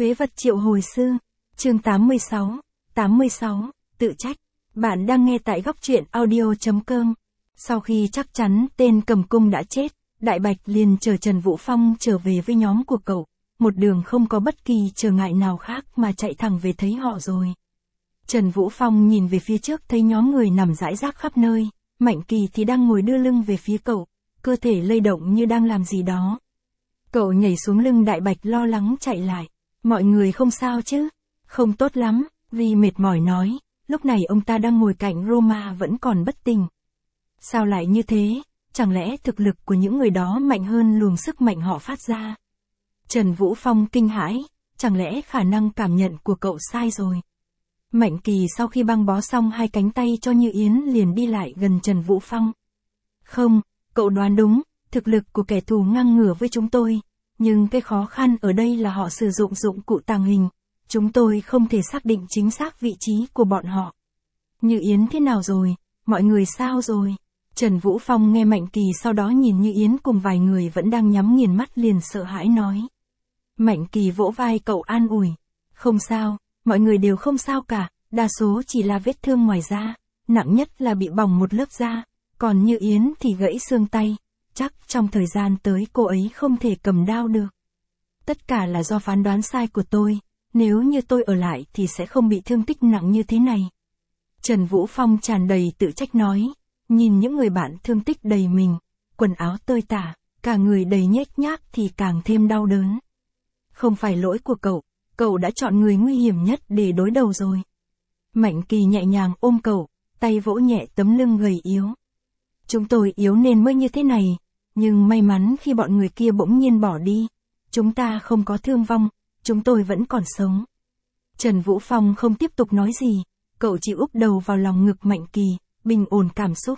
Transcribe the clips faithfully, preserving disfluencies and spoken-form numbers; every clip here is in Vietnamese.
Phế vật triệu hồi sư. Chương tám mươi sáu. tám mươi sáu. Tự trách. Bạn đang nghe tại góc truyện audio chấm com. Sau khi chắc chắn tên cầm cung đã chết, Đại Bạch liền chờ Trần Vũ Phong trở về với nhóm của cậu. Một đường không có bất kỳ trở ngại nào khác mà chạy thẳng về thấy họ rồi. Trần Vũ Phong nhìn về phía trước thấy nhóm người nằm rải rác khắp nơi, Mạnh Kỳ thì đang ngồi đưa lưng về phía cậu, cơ thể lay động như đang làm gì đó. Cậu nhảy xuống lưng Đại Bạch lo lắng chạy lại. Mọi người không sao chứ? Không tốt lắm, vì mệt mỏi nói, lúc này ông ta đang ngồi cạnh Roma vẫn còn bất tỉnh. Sao lại như thế? Chẳng lẽ thực lực của những người đó mạnh hơn luồng sức mạnh họ phát ra? Trần Vũ Phong kinh hãi, chẳng lẽ khả năng cảm nhận của cậu sai rồi? Mạnh Kỳ sau khi băng bó xong hai cánh tay cho Như Yến liền đi lại gần Trần Vũ Phong. Không, cậu đoán đúng, thực lực của kẻ thù ngang ngửa với chúng tôi. Nhưng cái khó khăn ở đây là họ sử dụng dụng cụ tàng hình. Chúng tôi không thể xác định chính xác vị trí của bọn họ. Như Yến thế nào rồi? Mọi người sao rồi? Trần Vũ Phong nghe Mạnh Kỳ sau đó nhìn Như Yến cùng vài người vẫn đang nhắm nghiền mắt liền sợ hãi nói. Mạnh Kỳ vỗ vai cậu an ủi. Không sao, mọi người đều không sao cả, đa số chỉ là vết thương ngoài da, nặng nhất là bị bỏng một lớp da, còn Như Yến thì gãy xương tay. Chắc trong thời gian tới cô ấy không thể cầm đao được. Tất cả là do phán đoán sai của tôi, nếu như tôi ở lại thì sẽ không bị thương tích nặng như thế này. Trần Vũ Phong tràn đầy tự trách nói, nhìn những người bạn thương tích đầy mình, quần áo tơi tả, cả người đầy nhếch nhác thì càng thêm đau đớn. Không phải lỗi của cậu, cậu đã chọn người nguy hiểm nhất để đối đầu rồi. Mạnh Kỳ nhẹ nhàng ôm cậu, tay vỗ nhẹ tấm lưng gầy yếu. Chúng tôi yếu nên mới như thế này, nhưng may mắn khi bọn người kia bỗng nhiên bỏ đi, chúng ta không có thương vong, chúng tôi vẫn còn sống. Trần Vũ Phong không tiếp tục nói gì, cậu chỉ úp đầu vào lòng ngực Mạnh Kỳ, bình ổn cảm xúc.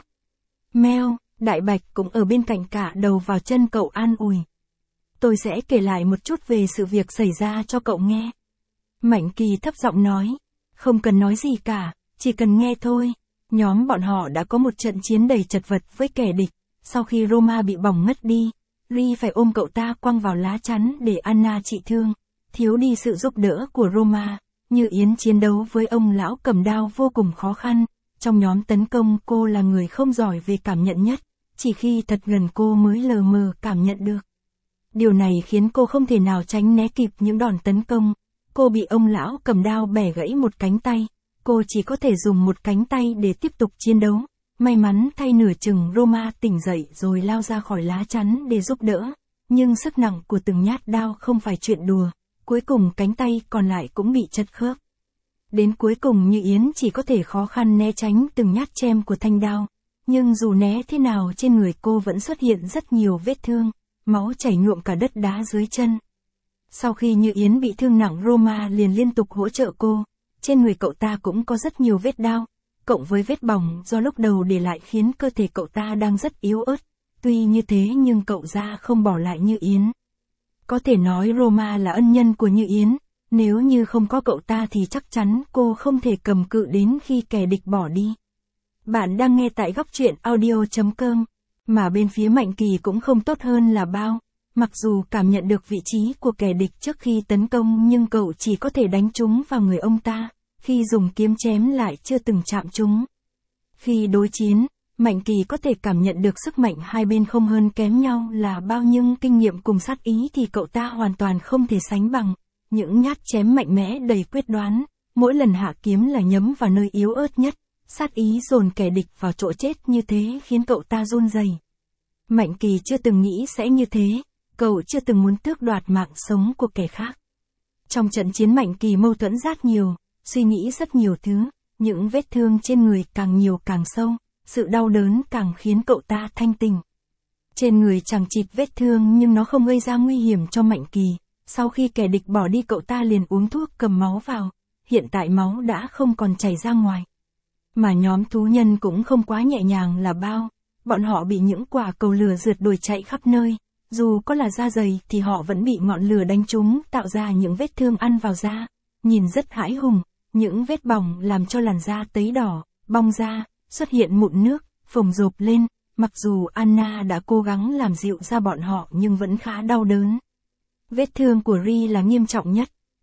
Meo, Đại Bạch cũng ở bên cạnh cả đầu vào chân cậu an ủi. Tôi sẽ kể lại một chút về sự việc xảy ra cho cậu nghe. Mạnh Kỳ thấp giọng nói, không cần nói gì cả, chỉ cần nghe thôi. Nhóm bọn họ đã có một trận chiến đầy chật vật với kẻ địch, sau khi Roma bị bỏng ngất đi, Ri phải ôm cậu ta quăng vào lá chắn để Anna trị thương, thiếu đi sự giúp đỡ của Roma, Như Yến chiến đấu với ông lão cầm đao vô cùng khó khăn, trong nhóm tấn công cô là người không giỏi về cảm nhận nhất, chỉ khi thật gần cô mới lờ mờ cảm nhận được. Điều này khiến cô không thể nào tránh né kịp những đòn tấn công, cô bị ông lão cầm đao bẻ gãy một cánh tay. Cô chỉ có thể dùng một cánh tay để tiếp tục chiến đấu, may mắn thay nửa chừng Roma tỉnh dậy rồi lao ra khỏi lá chắn để giúp đỡ, nhưng sức nặng của từng nhát đao không phải chuyện đùa, cuối cùng cánh tay còn lại cũng bị chật khớp. Đến cuối cùng Như Yến chỉ có thể khó khăn né tránh từng nhát chém của thanh đao, nhưng dù né thế nào trên người cô vẫn xuất hiện rất nhiều vết thương, máu chảy nhuộm cả đất đá dưới chân. Sau khi Như Yến bị thương nặng Roma liền liên tục hỗ trợ cô. Trên người cậu ta cũng có rất nhiều vết đao, cộng với vết bỏng do lúc đầu để lại khiến cơ thể cậu ta đang rất yếu ớt. Tuy như thế nhưng cậu ra không bỏ lại Như Yến. Có thể nói Roma là ân nhân của Như Yến, nếu như không có cậu ta thì chắc chắn cô không thể cầm cự đến khi kẻ địch bỏ đi. Bạn đang nghe tại góc truyện audio chấm com, mà bên phía Mạnh Kỳ cũng không tốt hơn là bao. Mặc dù cảm nhận được vị trí của kẻ địch trước khi tấn công nhưng cậu chỉ có thể đánh trúng vào người ông ta, khi dùng kiếm chém lại chưa từng chạm trúng. Khi đối chiến, Mạnh Kỳ có thể cảm nhận được sức mạnh hai bên không hơn kém nhau là bao nhưng kinh nghiệm cùng sát ý thì cậu ta hoàn toàn không thể sánh bằng. Những nhát chém mạnh mẽ đầy quyết đoán, mỗi lần hạ kiếm là nhắm vào nơi yếu ớt nhất, sát ý dồn kẻ địch vào chỗ chết như thế khiến cậu ta run rẩy. Mạnh Kỳ chưa từng nghĩ sẽ như thế. Cậu chưa từng muốn tước đoạt mạng sống của kẻ khác. Trong trận chiến Mạnh Kỳ mâu thuẫn rất nhiều, suy nghĩ rất nhiều thứ, những vết thương trên người càng nhiều càng sâu, sự đau đớn càng khiến cậu ta thanh tỉnh. Trên người chẳng chịt vết thương nhưng nó không gây ra nguy hiểm cho Mạnh Kỳ, sau khi kẻ địch bỏ đi cậu ta liền uống thuốc cầm máu vào, hiện tại máu đã không còn chảy ra ngoài. Mà nhóm thú nhân cũng không quá nhẹ nhàng là bao, bọn họ bị những quả cầu lửa rượt đuổi chạy khắp nơi. Dù có là da dày thì họ vẫn bị ngọn lửa đánh trúng tạo ra những vết thương ăn vào da, nhìn rất hãi hùng, những vết bỏng làm cho làn da tấy đỏ, bong da, xuất hiện mụn nước, phồng rộp lên, mặc dù Anna đã cố gắng làm dịu ra bọn họ nhưng vẫn khá đau đớn. Vết thương của Ri là nghiêm trọng nhất,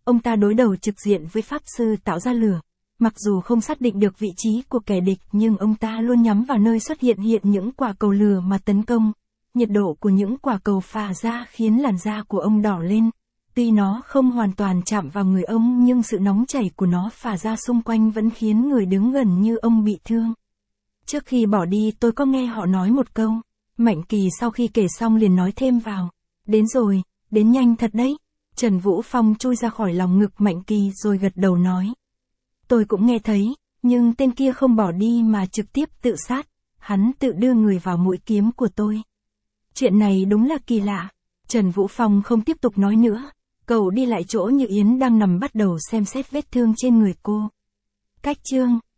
ông ta đối đầu trực diện với Pháp Sư tạo ra lửa. Mặc dù không xác định được vị trí của kẻ địch nhưng ông ta luôn nhắm vào nơi xuất hiện hiện những quả cầu lửa mà tấn công. Nhiệt độ của những quả cầu phả ra khiến làn da của ông đỏ lên. Tuy nó không hoàn toàn chạm vào người ông nhưng sự nóng chảy của nó phả ra xung quanh vẫn khiến người đứng gần như ông bị thương. Trước khi bỏ đi tôi có nghe họ nói một câu. Mạnh Kỳ sau khi kể xong liền nói thêm vào. Đến rồi, đến nhanh thật đấy. Trần Vũ Phong chui ra khỏi lòng ngực Mạnh Kỳ rồi gật đầu nói. Tôi cũng nghe thấy, nhưng tên kia không bỏ đi mà trực tiếp tự sát. Hắn tự đưa người vào mũi kiếm của tôi. Chuyện này đúng là kỳ lạ. Trần Vũ Phong không tiếp tục nói nữa. Cậu đi lại chỗ Như Yến đang nằm bắt đầu xem xét vết thương trên người cô. Cách chương